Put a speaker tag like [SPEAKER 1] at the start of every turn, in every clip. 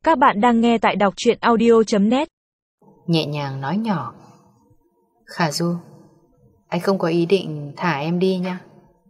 [SPEAKER 1] Các bạn đang nghe tại đọc truyện audio.net.
[SPEAKER 2] Nhẹ nhàng nói nhỏ: Khả Du, anh không có ý định thả em đi nha.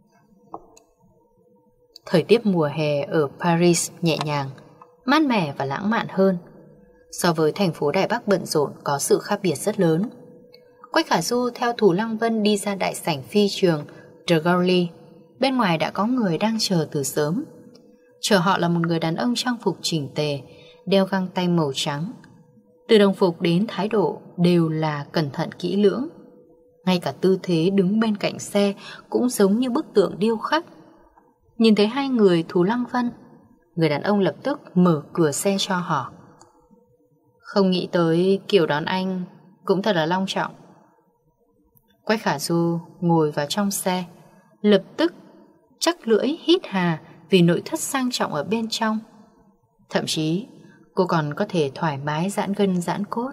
[SPEAKER 2] Thời tiết mùa hè ở Paris nhẹ nhàng, mát mẻ và lãng mạn hơn. So với thành phố Đài Bắc bận rộn có sự khác biệt rất lớn. Quách Khả Du theo Thủ Lăng Vân đi ra đại sảnh phi trường De Gaulle. Bên ngoài đã có người đang chờ từ sớm. Chờ họ là một người đàn ông trang phục chỉnh tề, đeo găng tay màu trắng. Từ đồng phục đến thái độ đều là cẩn thận kỹ lưỡng. Ngay cả tư thế đứng bên cạnh xe cũng giống như bức tượng điêu khắc. Nhìn thấy hai người Thủ Lăng Vân, người đàn ông lập tức mở cửa xe cho họ. Không nghĩ tới kiểu đón anh cũng thật là long trọng. Quách Khả Du ngồi vào trong xe, lập tức chắc lưỡi hít hà vì nội thất sang trọng ở bên trong. Thậm chí cô còn có thể thoải mái giãn gân giãn cốt.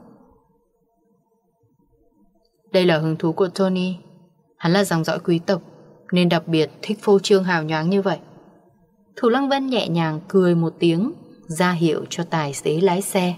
[SPEAKER 2] Đây là hứng thú của Tony. Hắn là dòng dõi quý tộc nên đặc biệt thích phô trương hào nhoáng như vậy. Thủ Lăng Vân nhẹ nhàng cười một tiếng, ra hiệu cho tài xế lái xe.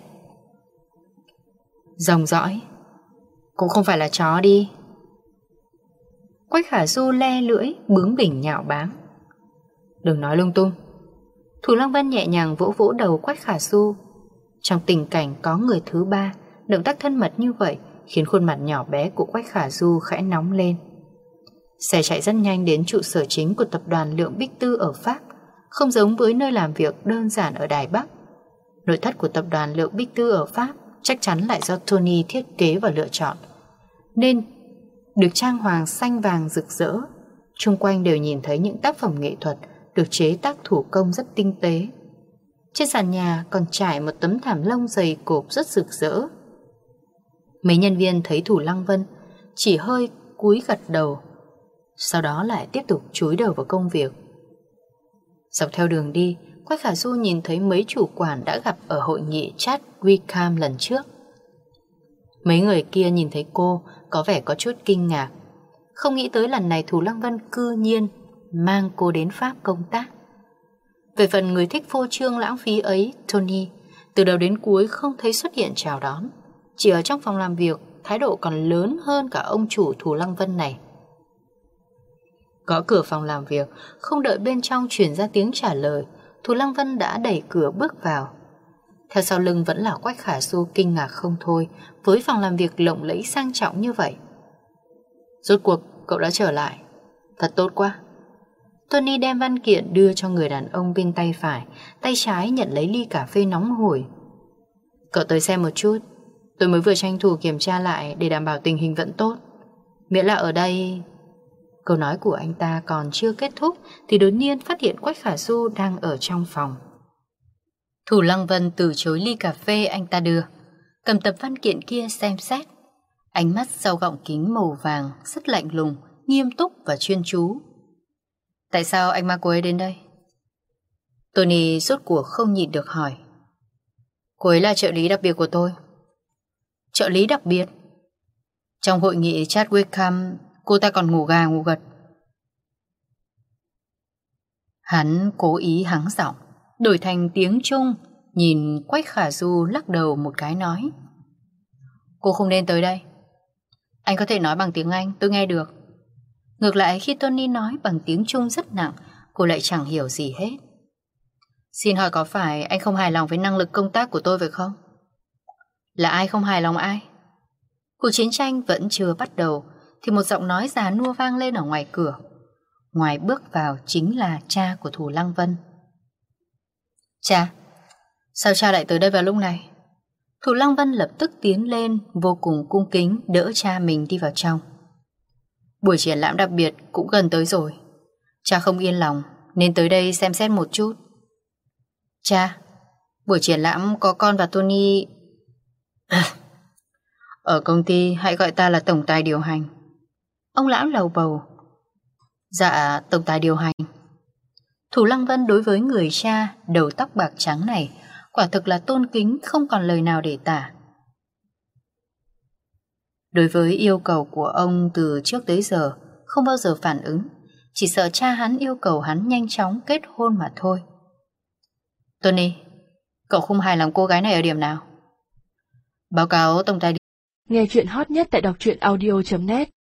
[SPEAKER 2] Dòng dõi cũng không phải là chó đi. Quách Khả Du le lưỡi bướng bỉnh nhạo báng. Đừng nói lung tung. Thủ Lăng Vân nhẹ nhàng vỗ vỗ đầu Quách Khả Du. Trong tình cảnh có người thứ ba, động tác thân mật như vậy khiến khuôn mặt nhỏ bé của Quách Khả Du khẽ nóng lên. Xe chạy rất nhanh đến trụ sở chính của tập đoàn Lượng Bích Tư ở Pháp, không giống với nơi làm việc đơn giản ở Đài Bắc. Nội thất của tập đoàn Lượng Bích Tư ở Pháp chắc chắn lại do Tony thiết kế và lựa chọn, nên được trang hoàng xanh vàng rực rỡ. Xung quanh đều nhìn thấy những tác phẩm nghệ thuật được chế tác thủ công rất tinh tế. Trên sàn nhà còn trải một tấm thảm lông dày cộp rất rực rỡ. Mấy nhân viên thấy Thủ Lăng Vân chỉ hơi cúi gật đầu, sau đó lại tiếp tục chúi đầu vào công việc. Dọc theo đường đi, Quách Khả Du nhìn thấy mấy chủ quản đã gặp ở hội nghị chat Wickham lần trước. Mấy người kia nhìn thấy cô có vẻ có chút kinh ngạc, không nghĩ tới lần này Thủ Lăng Vân cư nhiên mang cô đến Pháp công tác. Về phần người thích phô trương lãng phí ấy, Tony từ đầu đến cuối không thấy xuất hiện chào đón. Chỉ ở trong phòng làm việc, thái độ còn lớn hơn cả ông chủ Thủ Lăng Vân này. Gõ cửa phòng làm việc, không đợi bên trong truyền ra tiếng trả lời, Thủ Lăng Vân đã đẩy cửa bước vào. Theo sau lưng vẫn là Quách Khả Du kinh ngạc không thôi với phòng làm việc lộng lẫy sang trọng như vậy. Rốt cuộc cậu đã trở lại, thật tốt quá. Tony đem văn kiện đưa cho người đàn ông bên tay phải, tay trái nhận lấy ly cà phê nóng hổi. Cậu tới xem một chút, tôi mới vừa tranh thủ kiểm tra lại để đảm bảo tình hình vẫn tốt. Miễn là ở đây... Câu nói của anh ta còn chưa kết thúc thì đột nhiên phát hiện Quách Khả Du đang ở trong phòng. Thủ Lăng Vân từ chối ly cà phê anh ta đưa, cầm tập văn kiện kia xem xét. Ánh mắt sau gọng kính màu vàng rất lạnh lùng, nghiêm túc và chuyên chú. Tại sao anh mang cô ấy đến đây? Tony rốt cuộc không nhịn được hỏi. Cô ấy là trợ lý đặc biệt của tôi. Trợ lý đặc biệt? Trong hội nghị chat Wickham, cô ta còn ngủ gà ngủ gật. Hắn cố ý hắng giọng, đổi thành tiếng Trung, nhìn Quách Khả Du lắc đầu một cái nói. Cô không nên tới đây. Anh có thể nói bằng tiếng Anh, tôi nghe được. Ngược lại khi Tony nói bằng tiếng Trung rất nặng, cô lại chẳng hiểu gì hết. Xin hỏi có phải anh không hài lòng với năng lực công tác của tôi phải không? Là ai không hài lòng ai? Cuộc chiến tranh vẫn chưa bắt đầu thì một giọng nói già nua vang lên ở ngoài cửa. Ngoài bước vào chính là cha của Thủ Lăng Vân. Cha, sao cha lại tới đây vào lúc này? Thủ Lăng Vân lập tức tiến lên, vô cùng cung kính đỡ cha mình đi vào trong. Buổi triển lãm đặc biệt cũng gần tới rồi. Cha không yên lòng nên tới đây xem xét một chút. Cha, buổi triển lãm có con và Tony. Ở công ty hãy gọi ta là tổng tài điều hành. Ông lão lầu bầu. Dạ, tổng tài điều hành. Thủ Lăng Vân đối với người cha đầu tóc bạc trắng này quả thực là tôn kính không còn lời nào để tả. Đối với yêu cầu của ông từ trước tới giờ không bao giờ phản ứng, chỉ sợ cha hắn yêu cầu hắn nhanh chóng kết hôn mà thôi. Tony, Cậu không hài lòng cô gái này ở điểm nào? Báo cáo tổng tài.
[SPEAKER 1] Nghe chuyện hot nhất tại đọc truyện audio.net